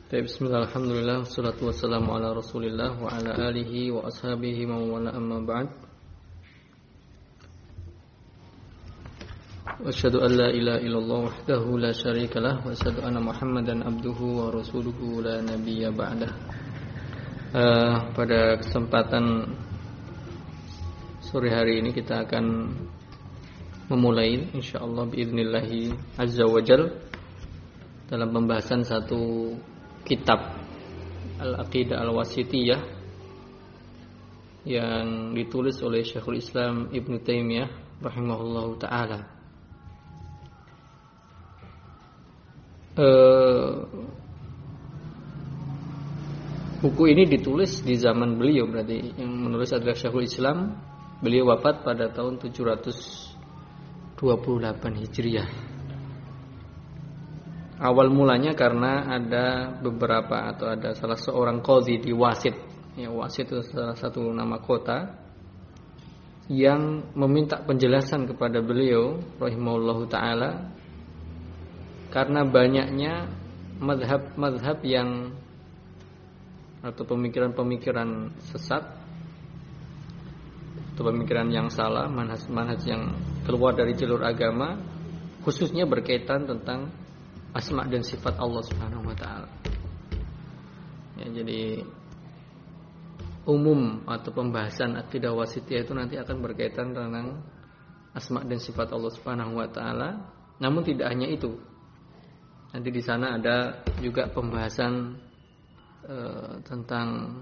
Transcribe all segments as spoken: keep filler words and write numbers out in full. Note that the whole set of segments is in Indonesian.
Bismillah, alhamdulillah, wassalatu wassalamu ala rasulillah wa ala alihi wa ashabihi wa wala amma ba'd. Wa asyhadu an la ilaha illallah wahdahu la syarika lah wa asyhadu anna Muhammadan abduhu wa rasuluhu la nabiyya ba'dah. Uh, pada kesempatan sore hari ini kita akan memulai insyaallah biidznillah azza wajal dalam pembahasan satu kitab Al-Aqidah Al-Wasithiyah yang ditulis oleh Syekhul Islam Ibnu Taimiyah rahimahullahu taala. Uh, buku ini ditulis di zaman beliau, berarti yang menulis adalah Syekhul Islam. Beliau wafat pada tahun tujuh ratus dua puluh delapan Hijriah. Awal mulanya karena ada beberapa atau ada salah seorang qadhi di Wasit. Ya, Wasit itu salah satu nama kota yang meminta penjelasan kepada beliau rahimahullahu taala karena banyaknya mazhab-mazhab yang atau pemikiran-pemikiran sesat atau pemikiran yang salah, manhaj-manhaj yang keluar dari jalur agama, khususnya berkaitan tentang asma dan sifat Allah Subhanahu wa taala. Ya, jadi umum atau pembahasan akidah wasithiyah itu nanti akan berkaitan tentang asma dan sifat Allah Subhanahu wa taala. Namun tidak hanya itu. Nanti di sana ada juga pembahasan uh, tentang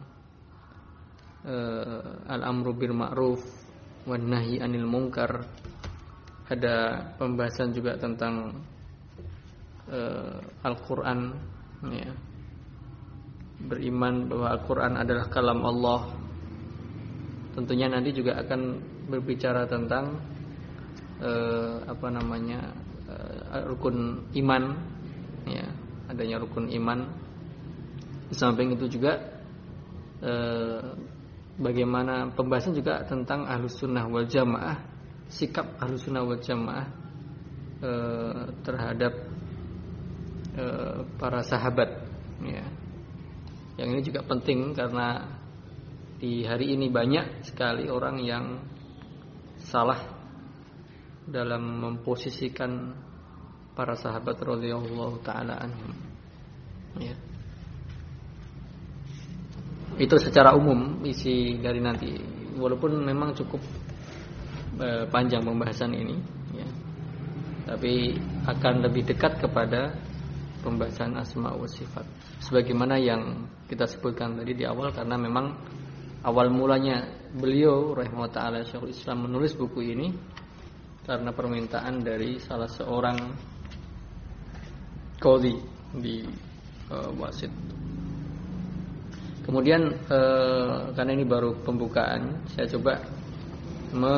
uh, al-amru bil ma'ruf wan nahyi anil munkar. Ada pembahasan juga tentang Uh, Al-Quran, ya. Beriman bahwa Al-Quran adalah kalam Allah. Tentunya nanti juga akan berbicara tentang uh, apa namanya uh, rukun iman, ya, adanya rukun iman. Di samping itu juga uh, bagaimana pembahasan juga tentang Ahlus Sunnah wal Jamaah, sikap Ahlus Sunnah wal Jamaah uh, terhadap para sahabat, ya. Yang ini juga penting karena di hari ini banyak sekali orang yang salah dalam memposisikan para sahabat radhiyallahu taala anhum, ya. Itu secara umum isi dari nanti, walaupun memang cukup eh, panjang pembahasan ini, ya. Tapi akan lebih dekat kepada pembahasan asma wa sifat sebagaimana yang kita sebutkan tadi di awal, karena memang awal mulanya beliau rahimahullah taala Syekhul Islam menulis buku ini karena permintaan dari salah seorang qadhi di uh, Wasit. Kemudian uh, karena ini baru pembukaan, saya coba me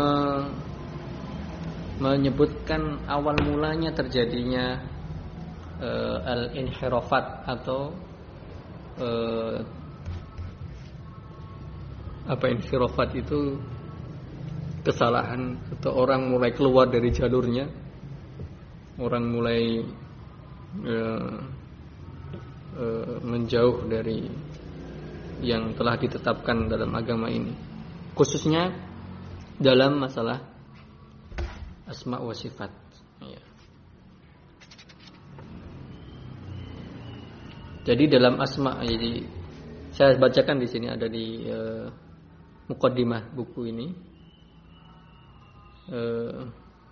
menyebutkan awal mulanya terjadinya Uh, al-inhirafat atau uh, apa inhirafat itu kesalahan atau orang mulai keluar dari jalurnya, orang mulai uh, uh, menjauh dari yang telah ditetapkan dalam agama ini, khususnya dalam masalah asma wa sifat, ya. Jadi dalam asma, jadi saya bacakan di sini ada di uh, muqaddimah buku ini. Uh,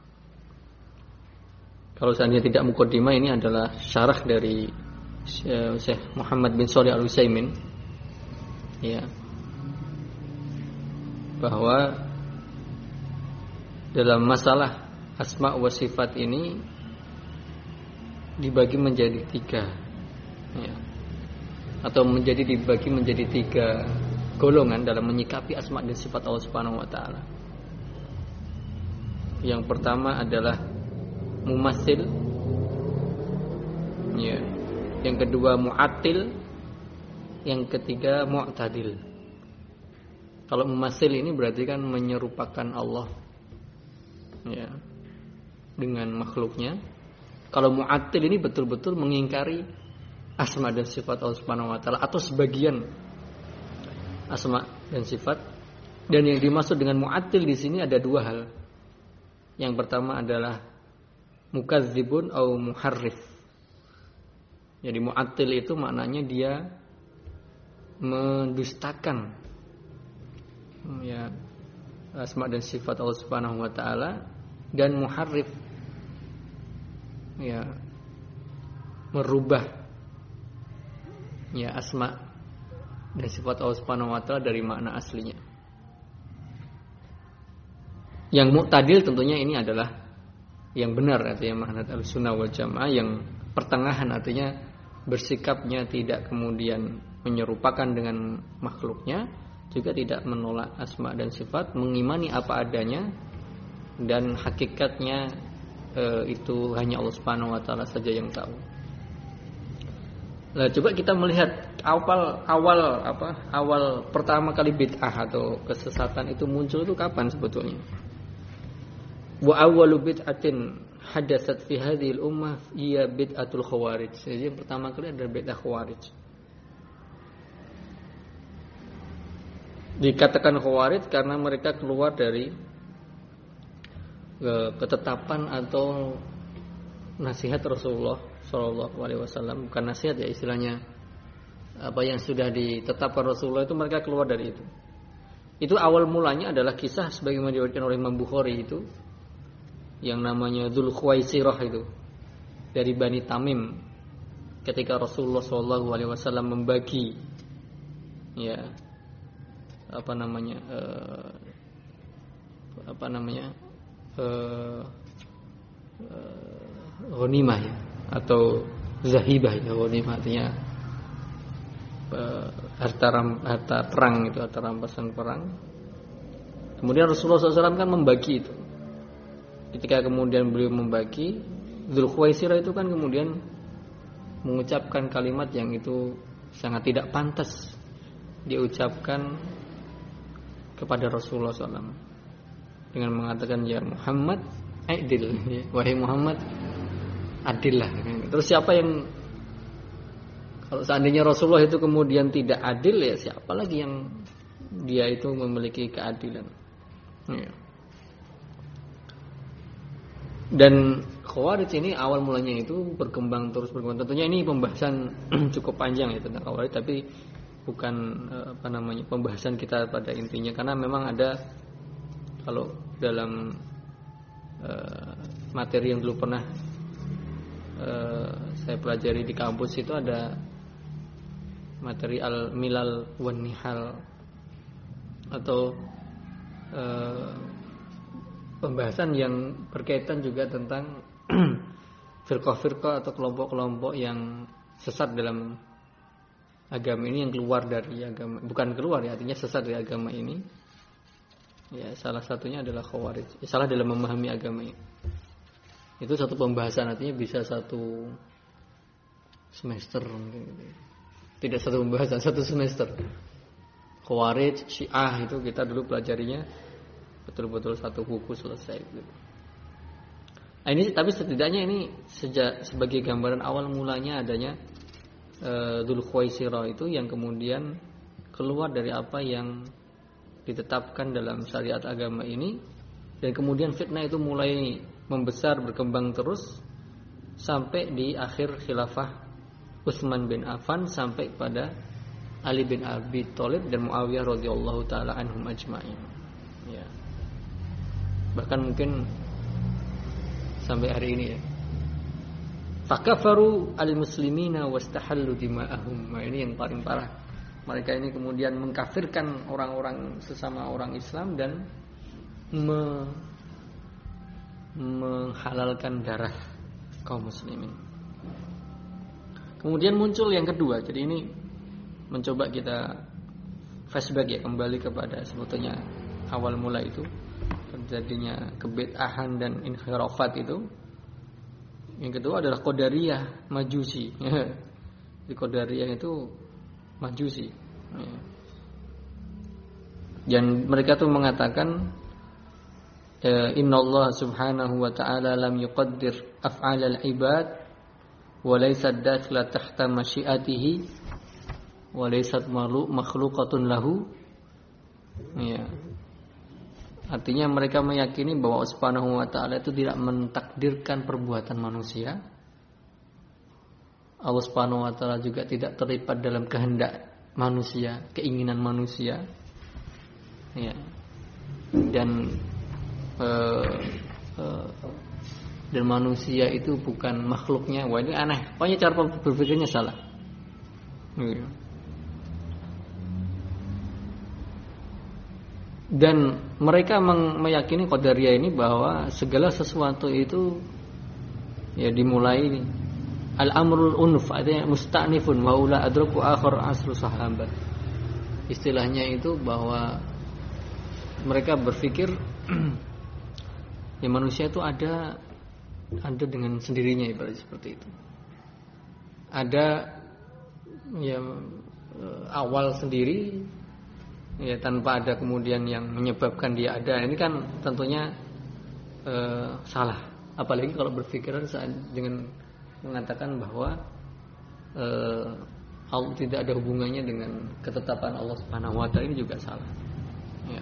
kalau seandainya tidak muqaddimah, ini adalah syarah dari uh, Syekh Muhammad bin Shalih Al-Utsaimin, ya, bahwa dalam masalah asma wa sifat ini dibagi menjadi tiga, ya, atau menjadi dibagi menjadi tiga golongan dalam menyikapi asma dan sifat Allah Subhanahu wa taala. Yang pertama adalah mumassil, ya. Yang kedua mu'attil, yang ketiga mu'tadil. Kalau mumassil ini berarti kan menyerupakan Allah, ya, dengan makhluknya. Kalau mu'attil ini betul-betul mengingkari asma dan sifat Allah Subhanahu wa taala atau sebagian asma dan sifat. Dan yang dimaksud dengan mu'attil di sini ada dua hal. Yang pertama adalah mukadzibun atau muharrif. Jadi mu'attil itu maknanya dia mendustakan ya asma dan sifat Allah Subhanahu wa taala, dan muharrif ya merubah ya asma dan sifat Allah Subhanahu wa taala dari makna aslinya. Yang mu'tadil tentunya ini adalah yang benar, artinya manhaj Ahlussunnah wal Jamaah, yang pertengahan, artinya bersikapnya tidak kemudian menyerupakan dengan makhluknya, juga tidak menolak asma dan sifat, mengimani apa adanya dan hakikatnya e, itu hanya Allah Subhanahu wa taala saja yang tahu. Nah, coba kita melihat awal awal apa? Awal pertama kali bid'ah atau kesesatan itu muncul itu kapan sebetulnya? Wa awwalu bid'atin hadatsat fi hadhil ummah hiya bid'atul khawarij. Jadi yang pertama kali adalah bid'ah khawarij. Dikatakan khawarij karena mereka keluar dari ketetapan atau nasihat Rasulullah sallallahu alaihi wasallam, bukan nasihat ya istilahnya, apa yang sudah ditetapkan Rasulullah itu mereka keluar dari itu. Itu awal mulanya adalah kisah sebagaimana diriwayatkan oleh Imam Bukhari itu, yang namanya Dzul Khuwaisirah itu dari Bani Tamim, ketika Rasulullah sallallahu alaihi wasallam membagi ya apa namanya uh, apa namanya uh, uh, ghanimah ya, atau zahibah ya, ghanimah artinya uh, harta ram, harta perang itu, harta rampasan perang. Kemudian Rasulullah sallallahu alaihi wasallam kan membagi itu. Ketika kemudian beliau membagi, Dzul Khuwaisirah itu kan kemudian mengucapkan kalimat yang itu sangat tidak pantas diucapkan kepada Rasulullah sallallahu alaihi wasallam, dengan mengatakan ya Muhammad adil, wahai Muhammad adillah. Terus siapa yang, kalau seandainya Rasulullah itu kemudian tidak adil, ya siapa lagi yang dia itu memiliki keadilan ya. Dan Khawarij ini awal mulanya itu berkembang terus berkembang. Tentunya ini pembahasan cukup panjang ya tentang Khawarij, tapi bukan apa namanya pembahasan kita pada intinya, karena memang ada, kalau dalam uh, materi yang dulu pernah uh, saya pelajari di kampus itu ada materi al-milal wan nihal, atau uh, pembahasan yang berkaitan juga tentang firqah-firqah atau kelompok-kelompok yang sesat dalam agama ini, yang keluar dari agama, bukan keluar ya, artinya sesat dari agama ini. Ya, salah satunya adalah Khawarij. Ya, salah dalam memahami agama ini. Itu satu pembahasan, artinya bisa satu semester mungkin gitu. Tidak satu pembahasan, satu semester. Khawarij, Syiah itu kita dulu pelajarinya betul-betul satu buku selesai gitu. Nah, ini tapi setidaknya ini sejak sebagai gambaran awal mulanya adanya uh, Dzul Khuwaisirah itu, yang kemudian keluar dari apa yang ditetapkan dalam syariat agama ini, dan kemudian fitnah itu mulai membesar, berkembang terus sampai di akhir khilafah Utsman bin Affan, sampai pada Ali bin Abi Thalib dan Muawiyah radhiyallahu taala anhum ajma'in. Ya. Bahkan mungkin sampai hari ini ya. Fakafaru al-muslimina wastahallu dima'ahum. Nah, ini yang paling parah. Mereka ini kemudian mengkafirkan orang-orang sesama orang Islam dan me- menghalalkan darah kaum muslimin. Kemudian muncul yang kedua. Jadi ini mencoba kita flashback ya, kembali kepada sebetulnya awal mula itu terjadinya kebid'ahan dan inhirafat itu. Yang kedua adalah Qadariyah, Majusi. Di Qadariyah itu Majusi. Dan mereka tuh mengatakan innallaha subhanahu wa ta'ala lam yuqaddir af'alal ibad wa laysat dakhila tahta masyiatihi wa laysat makhluqatun lahu. Ya. Artinya mereka meyakini bahwa Allah Subhanahu wa taala itu tidak mentakdirkan perbuatan manusia. Allah Subhanahu wa taala juga tidak terlibat dalam kehendak manusia, keinginan manusia. Ya. Dan uh, uh, dan manusia itu bukan makhluknya. Wah, ini aneh. Pokoknya cara berpikirnya salah. Ya. Dan mereka meyakini qadariyah ini bahwa segala sesuatu itu ya dimulai al-amrul unuf, artinya musta'nifun wa ula adraku akhir asru sahabat. Istilahnya itu bahwa mereka berpikir ya manusia itu ada ada dengan sendirinya, ibarat seperti itu. Ada ya awal sendiri, ya tanpa ada kemudian yang menyebabkan dia ada. Ini kan tentunya e, salah. Apalagi kalau berpikiran saat dengan mengatakan bahwa e, Allah tidak ada hubungannya dengan ketetapan Allah Subhanahu wa taala, ini juga salah. Ya.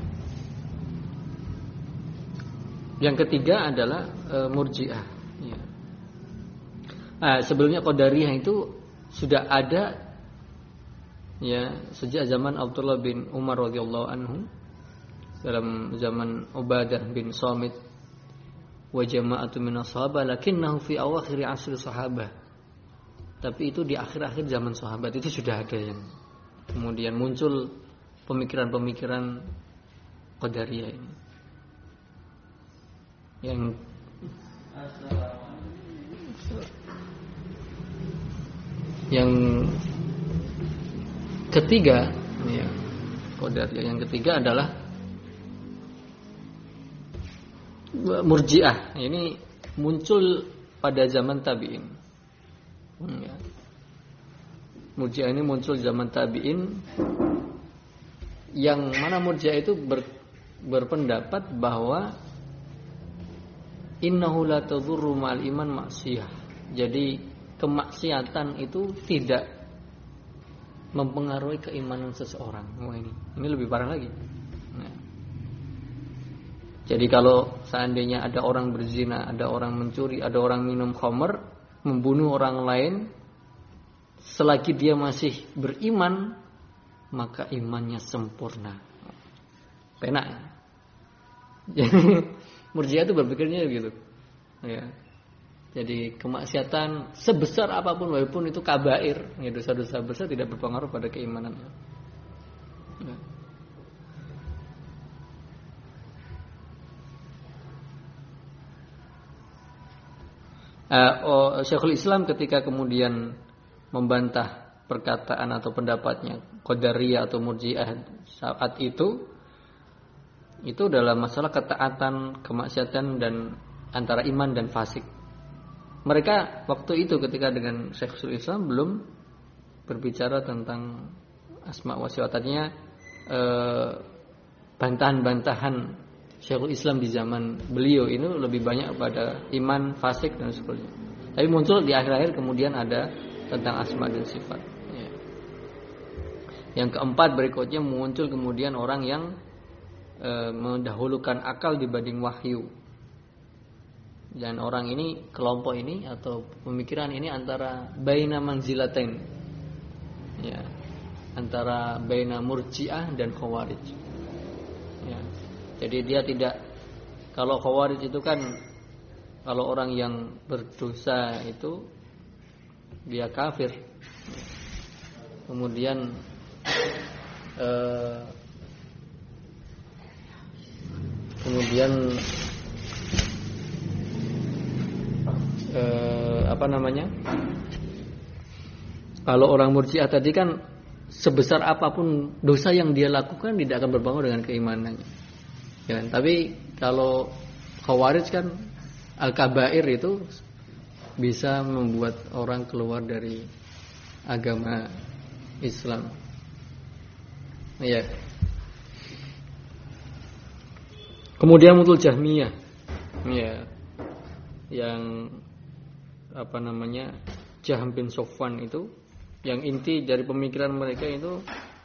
Yang ketiga adalah e, Murji'ah. Ya. Nah, sebelumnya Qadariyah itu sudah ada ya sejak zaman Abdullah bin Umar radhiyallahu anhu, dalam zaman Ubadah bin Samit wa jama'atu minas sahabah, lakinnahu fi awakhir asr sahabah. Tapi itu di akhir-akhir zaman sahabat itu sudah ada yang kemudian muncul pemikiran-pemikiran Qadariyah ini. Yang yang ketiga, ya, Qadariyah yang ketiga adalah Murji'ah. Ini muncul pada zaman tabi'in. Ya. Murji'ah ini muncul zaman tabi'in, yang mana Murji'ah itu ber, berpendapat bahwa innahu la tadurru ma'al iman maksiyah. Jadi kemaksiatan itu tidak mempengaruhi keimanan seseorang. Wah, ini ini lebih parah lagi. Nah. Jadi kalau seandainya ada orang berzina, ada orang mencuri, ada orang minum khamr, membunuh orang lain, selagi dia masih beriman, maka imannya sempurna. Penak. Jadi Murji'ah itu berpikirnya gitu. Ya. Jadi kemaksiatan sebesar apapun, walaupun itu kabair, ya dosa-dosa besar, tidak berpengaruh pada keimanan. Ya. Uh, oh, Syekhul Islam ketika kemudian membantah perkataan atau pendapatnya Qadariyah atau Murji'ah saat itu, itu dalam masalah ketaatan, kemaksiatan dan antara iman dan fasik. Mereka waktu itu ketika dengan Syekhul Islam belum berbicara tentang asma wa sifatatnya, eh, bantahan-bantahan Syekhul Islam di zaman beliau ini lebih banyak pada iman, fasik dan sebagainya. Tapi muncul di akhir-akhir kemudian ada tentang asma dan sifat. Ya. Yang keempat berikutnya muncul kemudian orang yang eh, mendahulukan akal dibanding wahyu. Dan orang ini, kelompok ini atau pemikiran ini antara baina manzilatain, ya, antara baina Murji'ah dan Khawarij. Ya. Jadi dia tidak, kalau Khawarij itu kan kalau orang yang berdosa itu dia kafir. Kemudian eh, kemudian Eh, apa namanya? Kalau orang Murji'ah tadi kan sebesar apapun dosa yang dia lakukan tidak akan berpengaruh dengan keimanannya. Ya, tapi kalau Khawarij kan al-kabair itu bisa membuat orang keluar dari agama Islam. Ya. Kemudian muncul Jahmiyah. Ya. Yang apa namanya, Jahm bin Sofwan itu, yang inti dari pemikiran mereka itu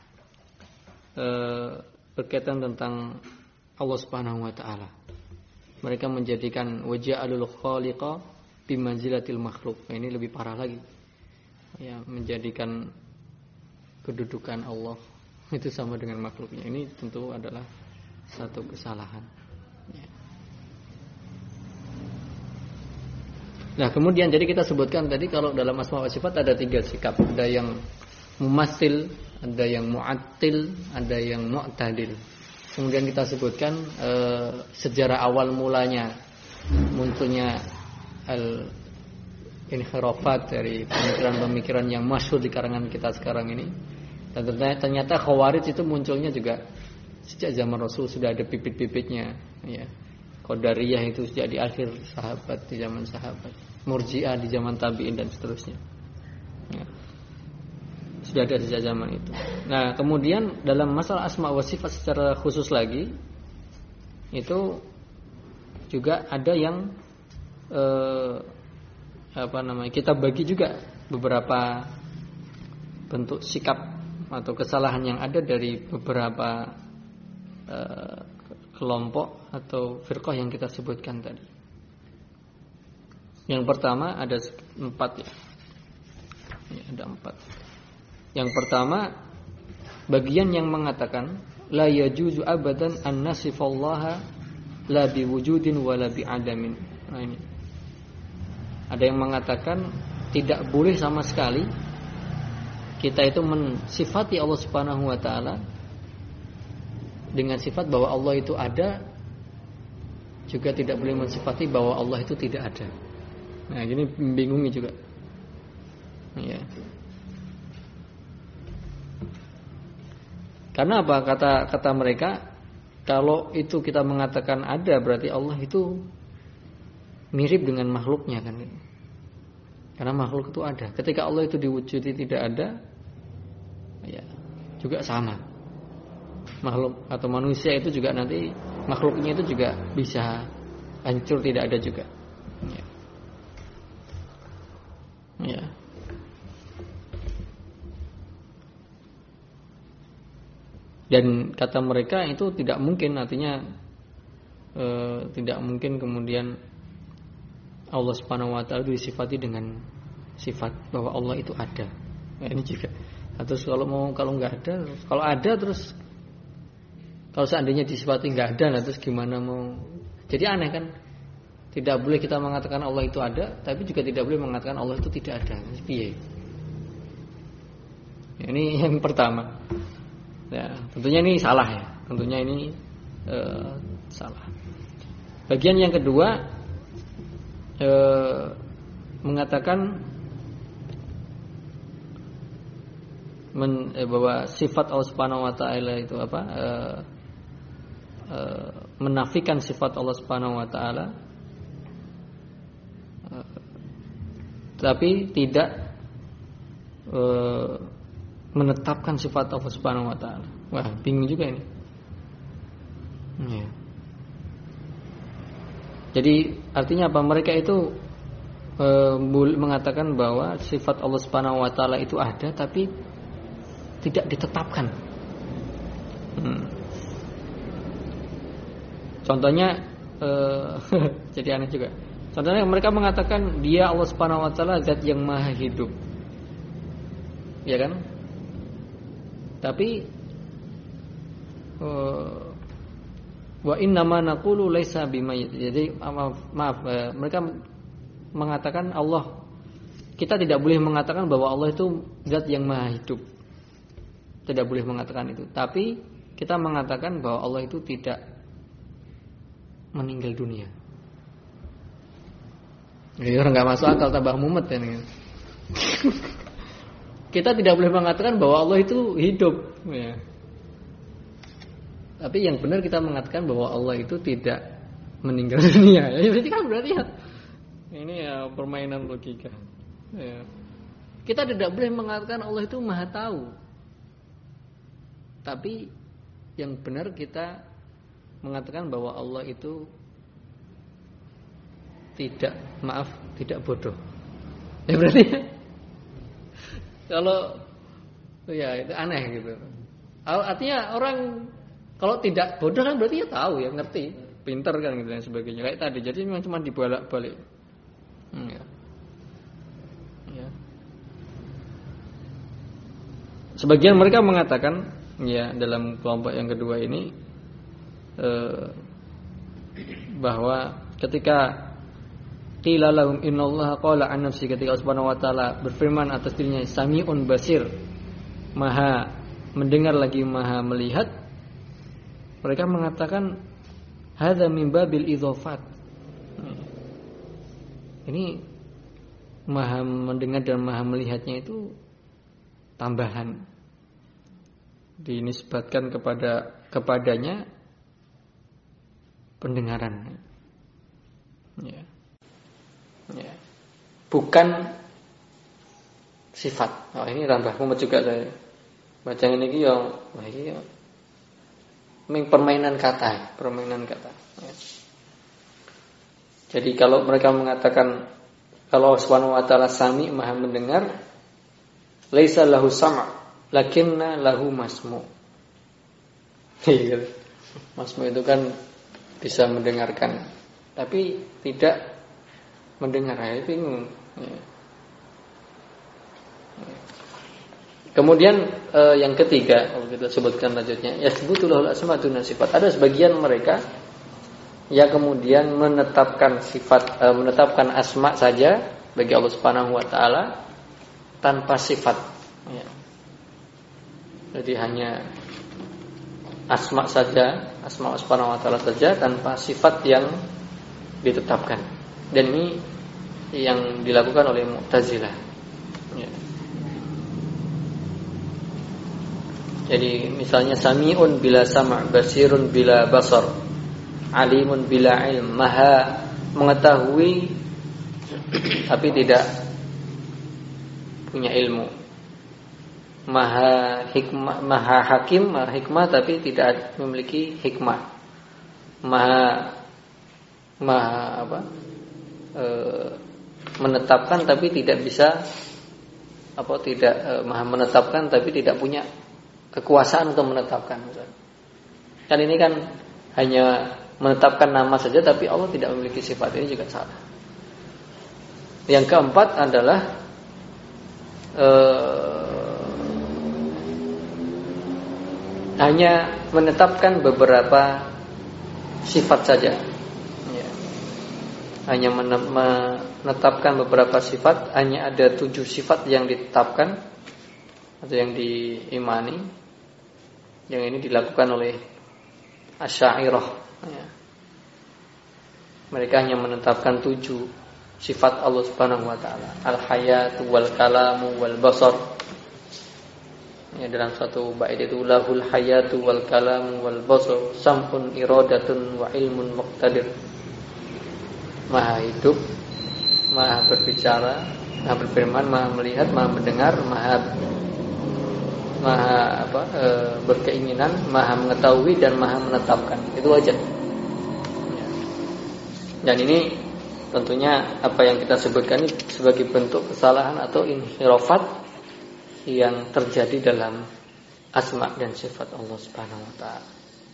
eh, berkaitan tentang Allah Subhanahu wa taala. Mereka menjadikan waja'alul khaliqa bimanzilatil makhluk. Nah, ini lebih parah lagi. Ya, menjadikan kedudukan Allah itu sama dengan makhluknya. Ini tentu adalah satu kesalahan. Ya. Nah, kemudian jadi kita sebutkan tadi kalau dalam asma wa sifat ada tiga sikap. Ada yang mumassil, ada yang mu'attil, ada yang mu'tadil. Kemudian kita sebutkan e, sejarah awal mulanya munculnya al inhirafat dari pemikiran-pemikiran yang masyhur di karangan kita sekarang ini. Dan ternyata Khawarij itu munculnya juga sejak zaman Rasul, sudah ada bibit-bibitnya, ya. Qadariyah itu sejak di akhir sahabat, di zaman sahabat. Murji'ah di zaman tabi'in dan seterusnya. Ya. Sudah ada sejak zaman itu. Nah, kemudian dalam masalah asma wa sifat secara khusus lagi, itu juga ada yang eh, apa namanya? Kita bagi juga beberapa bentuk sikap atau kesalahan yang ada dari beberapa eh, kelompok atau firqah yang kita sebutkan tadi. Yang pertama ada empat ya. Ya, ada empat. Yang pertama, bagian yang mengatakan la yajuzu abadan an nasifallaha la biwujudin wala bi'adamin. Nah, ini. Ada yang mengatakan tidak boleh sama sekali kita itu mensifati Allah Subhanahu wa taala dengan sifat bahwa Allah itu ada, juga tidak boleh mensifati bahwa Allah itu tidak ada. Nah, ini membingungi juga. Ya. Karena apa? Kata kata mereka, kalau itu kita mengatakan ada, berarti Allah itu mirip dengan makhluknya kan? Karena makhluk itu ada. Ketika Allah itu diwujudi tidak ada, ya juga sama. Makhluk atau manusia itu juga nanti makhluknya itu juga bisa hancur, tidak ada juga. Ya. Ya. Dan kata mereka itu tidak mungkin, artinya e, tidak mungkin kemudian Allah Subhanahu wa taala disifati dengan sifat bahwa Allah itu ada. Nah, ini juga. Terus kalau mau kalau nggak ada, kalau ada terus kalau seandainya disifati nggak ada, nah terus gimana mau? Jadi aneh kan? Tidak boleh kita mengatakan Allah itu ada, tapi juga tidak boleh mengatakan Allah itu tidak ada. Piye? Ini yang pertama. Ya, tentunya ini salah ya. Tentunya ini e, salah. Bagian yang kedua e, mengatakan men, eh, bahwa sifat Allah Subhanahu wa taala itu apa? E, e, menafikan sifat Allah Subhanahu wa taala, e, tapi tidak e, menetapkan sifat Allah Subhanahu wa taala. Wah, bingung juga ini. Ya. Jadi artinya apa? Mereka itu e, mengatakan bahwa sifat Allah Subhanahu wa taala itu ada tapi tidak ditetapkan. Hmm. Contohnya e, jadi aneh juga. Contohnya mereka mengatakan dia Allah Subhanahu wa taala zat yang maha hidup. Ya kan? Tapi uh, wa inna ma naqulu laisa bimayyit. Jadi maaf, maaf uh, mereka mengatakan Allah, kita tidak boleh mengatakan bahwa Allah itu zat yang maha hidup. Tidak boleh mengatakan itu. Tapi kita mengatakan bahwa Allah itu tidak meninggal dunia. Ini orang enggak masuk akal, tambah mumet ya nih. Kita tidak boleh mengatakan bahwa Allah itu hidup, ya. Tapi yang benar kita mengatakan bahwa Allah itu tidak meninggal dunia. Ya, berarti kan berarti ya, ini ya permainan logika. Ya. Kita tidak boleh mengatakan Allah itu maha tahu. Tapi yang benar kita mengatakan bahwa Allah itu tidak, maaf, tidak bodoh. Ya berarti Kalau ya itu aneh gitu. Artinya orang kalau tidak bodoh kan berarti ya tahu ya, ngerti, pinter kan gitu dan sebagainya. Kayak tadi, jadi memang cuma dibolak-balik. Hmm, ya. Ya. Sebagian mereka mengatakan ya dalam kelompok yang kedua ini eh, bahwa ketika qila lahum innallaha qala an nafsi, ketika Allah Subhanahu wa taala berfirman atas dirinya Sami'un Basir, Maha mendengar lagi Maha melihat, mereka mengatakan hadza min babil idzafat. Ini Maha mendengar dan Maha melihatnya itu tambahan, dinisbatkan kepada kepadanya pendengaran. Ya. Ya. Bukan sifat. Oh, ini tambah mumet juga saya. Bacaan ini yo, wah iki yo. Ming permainan kata, permainan kata. Ya. Jadi kalau mereka mengatakan kalau Allah Subhanahu wa taala Sami, Maha mendengar, laisa lahu sam', lakinna lahu masmu'. Masmu' itu kan bisa mendengarkan, tapi tidak mendengar. Ya, bingung. Ya. Kemudian eh, yang ketiga, kalau kita sebutkan lanjutnya, yasbutulahul asmaa'un wa sifat. Ada sebagian mereka yang kemudian menetapkan sifat, eh, menetapkan asma saja bagi Allah Subhanahu wa taala tanpa sifat. Ya. Jadi hanya asma saja, asma Allah Subhanahu wa taala saja tanpa sifat yang ditetapkan. Dan ini yang dilakukan oleh Mu'tazilah. Ya. Jadi misalnya Sami'un bila sama', Basirun bila basar, Alimun bila ilm, Maha mengetahui tapi tidak punya ilmu, Maha hikmah, Maha hakim, Maha hikmah tapi tidak memiliki hikmah, Maha Maha apa? E, menetapkan tapi tidak bisa apa tidak e, Maha menetapkan tapi tidak punya kekuasaan untuk menetapkan. Kan ini kan hanya menetapkan nama saja tapi Allah tidak memiliki sifat, ini juga salah. Yang keempat adalah eh, hanya menetapkan beberapa sifat saja. Ya. Hanya menetapkan beberapa sifat, hanya ada tujuh sifat yang ditetapkan atau yang diimani. Yang ini dilakukan oleh Asy'ariyah. Ya. Mereka hanya menetapkan tujuh sifat Allah Subhanahu wa taala. Al-hayatu wal kalamu wal basar. Ya, dalam satu bait itu lahul hayatu wal kalamu wal basar, sam'un iradatun wa ilmun muqtadir. Maha hidup, Maha berbicara, Maha berfirman, Maha melihat, Maha mendengar, Maha Maha apa e, berkeinginan, Maha mengetahui dan Maha menetapkan. Itu aja. Ya. Dan ini tentunya apa yang kita sebutkan ini sebagai bentuk kesalahan atau inhirafat yang terjadi dalam asma dan sifat Allah Subhanahu wa taala.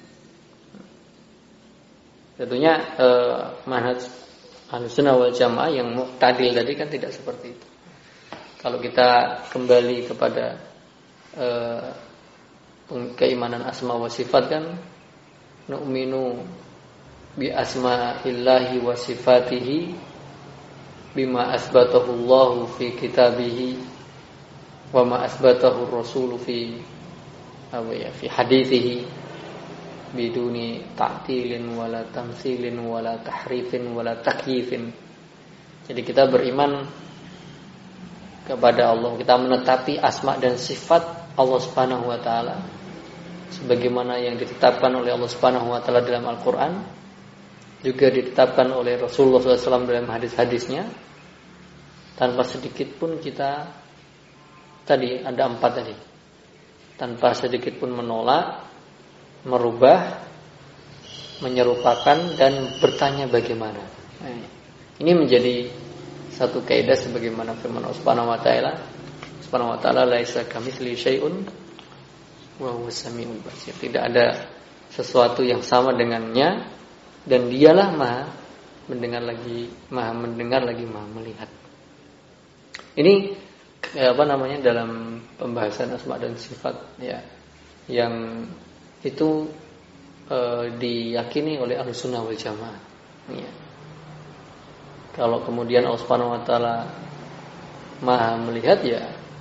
Tentunya e, manhaj Ahlussunnah wal Jamaah yang mu'tadil tadi kan tidak seperti itu. Kalau kita kembali kepada Uh, keimanan asma wa sifat kan nu'minu bi asma'illahi wa sifatihi bima asbatahu Allah fi kitabihi wa ma asbatahu ar-rasul fi apa ya fi hadithihi biduni ta'tilin wala tamtsilin wala tahrifin wala takyifin. Jadi kita beriman kepada Allah, kita menetapi asma dan sifat Allah Subhanahu wa taala sebagaimana yang ditetapkan oleh Allah Subhanahu wa taala dalam Al-Qur'an, juga ditetapkan oleh Rasulullah shallallahu alaihi wasallam dalam hadis-hadisnya, tanpa sedikit pun kita tadi ada empat tadi, tanpa sedikit pun menolak, merubah, menyerupakan dan bertanya bagaimana. Ini menjadi satu kaidah sebagaimana firman Allah Subhanahu wa taala, Subhanahu wa taala laisa kamitslihi syai'un wa huwas samiul basir. Tidak ada sesuatu yang sama dengannya dan dialah Maha mendengar lagi, Maha mendengar lagi Maha melihat. Ini apa namanya dalam pembahasan asma dan sifat ya, yang itu e, diyakini oleh Ahlussunnah wal Jamaah ya. Kalau kemudian Allah Subhanahu wa taala Maha melihat ya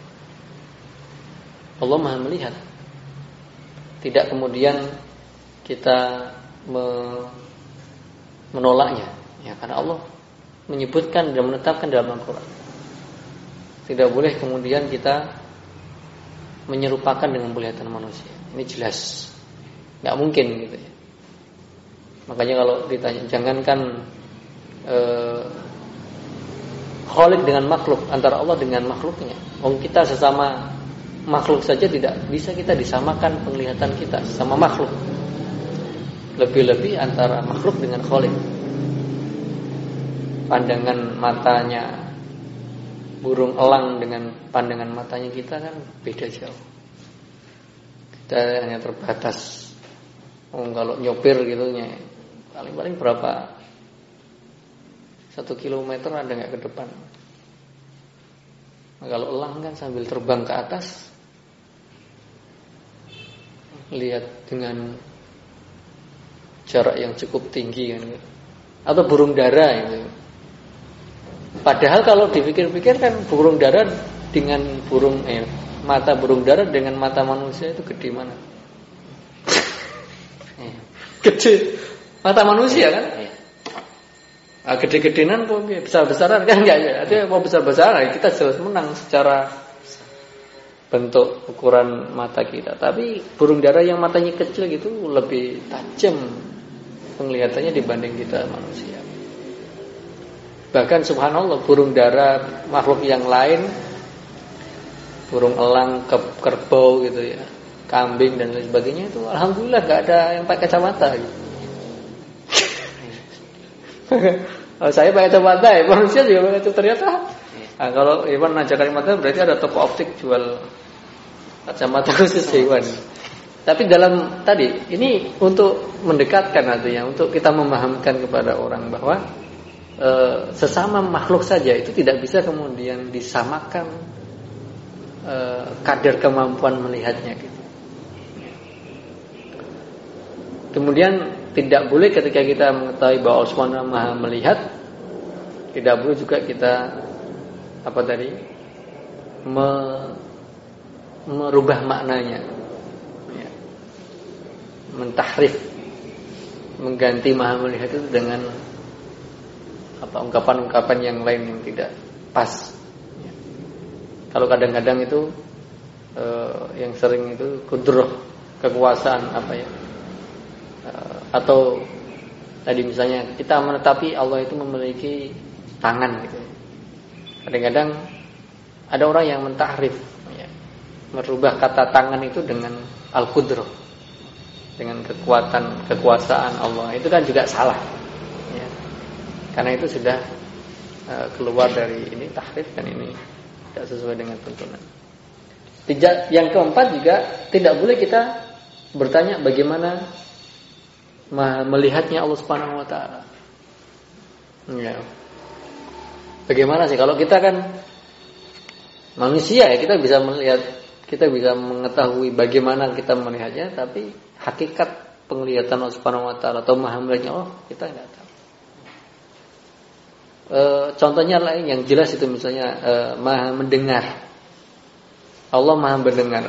Allah Maha melihat. Tidak kemudian kita me, menolaknya ya, karena Allah menyebutkan dan menetapkan dalam Al-Qur'an. Tidak boleh kemudian kita menyerupakan dengan penglihatan manusia. Ini jelas, nggak mungkin gitu ya. Makanya kalau ditanya, jangankan eh, Khaliq dengan makhluk, antara Allah dengan makhluknya. Wong kita sesama makhluk saja tidak bisa kita disamakan penglihatan kita sama makhluk. Lebih-lebih antara makhluk dengan Khaliq. Pandangan matanya burung elang dengan pandangan matanya kita kan beda jauh. Kita hanya terbatas. Oh, kalau nyopir gitu nya paling-paling berapa? Satu kilometer ada nggak ke depan? Nah, kalau elang kan sambil terbang ke atas, lihat dengan jarak yang cukup tinggi kan, atau burung dara itu. Padahal kalau dipikir-pikir kan burung dara dengan burung eh, mata burung dara dengan mata manusia itu gede mana? Gede mata manusia kan? Ah, gede-gedenan kok besar-besaran kan enggak ya? Artinya mau besar-besaran kita jelas menang secara bentuk ukuran mata kita. Tapi burung dara yang matanya kecil gitu lebih tajam penglihatannya dibanding kita manusia. Bahkan subhanallah burung dara makhluk yang lain, burung elang, kerbau gitu ya, kambing dan lain sebagainya itu alhamdulillah enggak ada yang pakai kacamata gitu. Oh, saya pakai kacamata ya, manusia juga pakai kacamata ternyata. Nah, kalau hewan aja kacamata berarti ada toko optik jual kacamata khusus hewan. Tapi dalam tadi ini untuk mendekatkan artinya, untuk kita memahamkan kepada orang bahwa e, sesama makhluk saja itu tidak bisa kemudian disamakan e, kadar kemampuan melihatnya gitu. Kemudian tidak boleh ketika kita mengetahui bahwa Allah Subhanahu wa taala Maha melihat, tidak boleh juga kita apa tadi me, merubah maknanya, ya. Mentahrif, mengganti Maha melihat itu dengan apa ungkapan-ungkapan yang lain yang tidak pas. Ya. Kalau kadang-kadang itu eh, yang sering itu kudrah, kekuasaan apa ya? Atau tadi misalnya kita menetapi Allah itu memiliki tangan gitu. Kadang-kadang ada orang yang mentahrif ya, merubah kata tangan itu dengan al-qudrah, dengan kekuatan, kekuasaan Allah. Itu kan juga salah ya. Karena itu sudah uh, keluar dari ini tahrif dan ini tidak sesuai dengan tuntunan. Tidak, yang keempat juga tidak boleh kita bertanya bagaimana melihatnya Allah Subhanahu wa taala. Ya. Bagaimana sih kalau kita kan manusia ya, kita bisa melihat, kita bisa mengetahui bagaimana kita melihatnya, tapi hakikat penglihatan Allah Subhanahu wa taala atau Maha melihatnya Allah kita enggak tahu. E, contohnya lain yang jelas itu misalnya e, Maha mendengar. Allah Maha mendengar.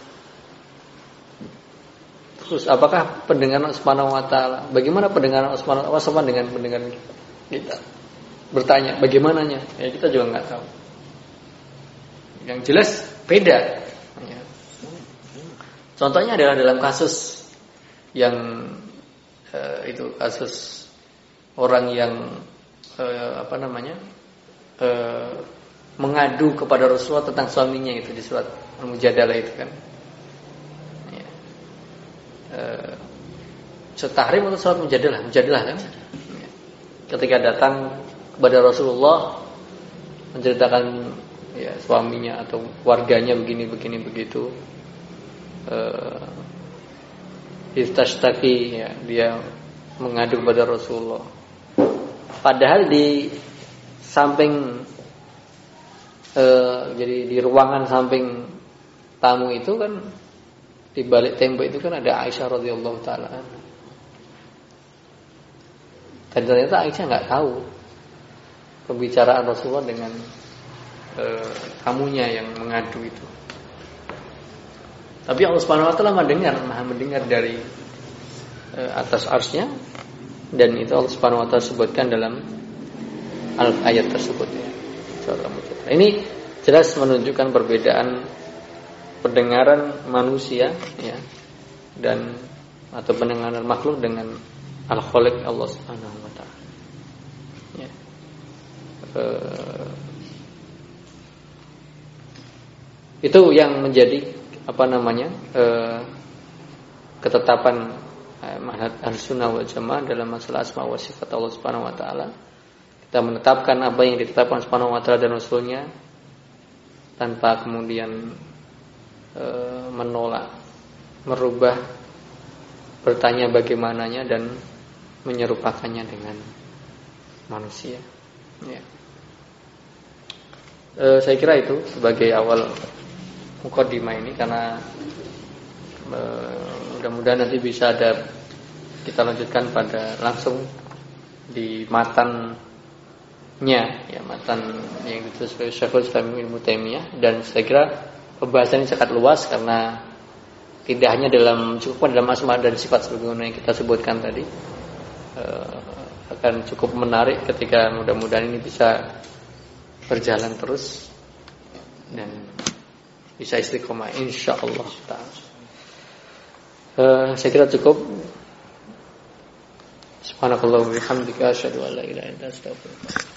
Terus apakah pendengaran Subhanahu wa taala? Bagaimana pendengaran Subhanahu wa taala sama dengan pendengaran kita? Kita bertanya bagaimananya? Ya kita juga enggak tahu. Yang jelas beda. Ya. Contohnya adalah dalam kasus yang eh, itu kasus orang yang eh, apa namanya? Eh, mengadu kepada Rasulullah tentang suaminya itu di surat Al-Mujadalah itu kan. Uh, setahrim atau surat mujadalah, mujadalah kan? Ketika datang kepada Rasulullah menceritakan ya suaminya atau warganya begini begini begitu. Uh, Istashtaki, ya, dia mengadu pada Rasulullah. Padahal di samping uh, jadi di ruangan samping tamu itu kan, di balik tembok itu kan ada Aisyah radhiyallahu taala. Dan ternyata Aisyah nggak tahu pembicaraan Rasulullah dengan uh, tamunya yang mengadu itu. Tapi Allah Subhanahu wa taala mendengar, Maha mendengar dari uh, atas arsy-Nya, dan itu Allah Subhanahu wa taala sebutkan dalam ayat tersebut ya. Ini jelas menunjukkan perbedaan pendengaran manusia ya, dan atau pendengaran makhluk dengan Al-Khaliq Allah Subhanahu wa taala. Ya. Uh, itu yang menjadi apa namanya uh, ketetapan uh, manhaj Ahlussunnah wal Jamaah dalam masalah asma wa sifat Allah Subhanahu wa taala. Kita menetapkan apa yang ditetapkan Subhanahu wa taala dan Rasulnya tanpa kemudian uh, menolak, merubah, bertanya bagaimananya dan menyerupakannya dengan manusia. Ya. Uh, saya kira itu sebagai awal mukadimah ini, karena uh, mudah-mudahan nanti bisa ada kita lanjutkan pada langsung di matannya ya, matan yang ditulis oleh Syekhul Islam Ibnu Taimiyah. Dan saya kira pembahasan ini sangat luas karena tidak hanya dalam cukup dalam asma dan sifat sebagaimana yang kita sebutkan tadi, uh, akan cukup menarik ketika mudah-mudahan ini bisa berjalan terus dan bisa istiqomah insyaallah taala. Uh, saya kira cukup. Subhanakallahumma wa bihamdika asyhadu an la ilaha illa anta astaghfiruka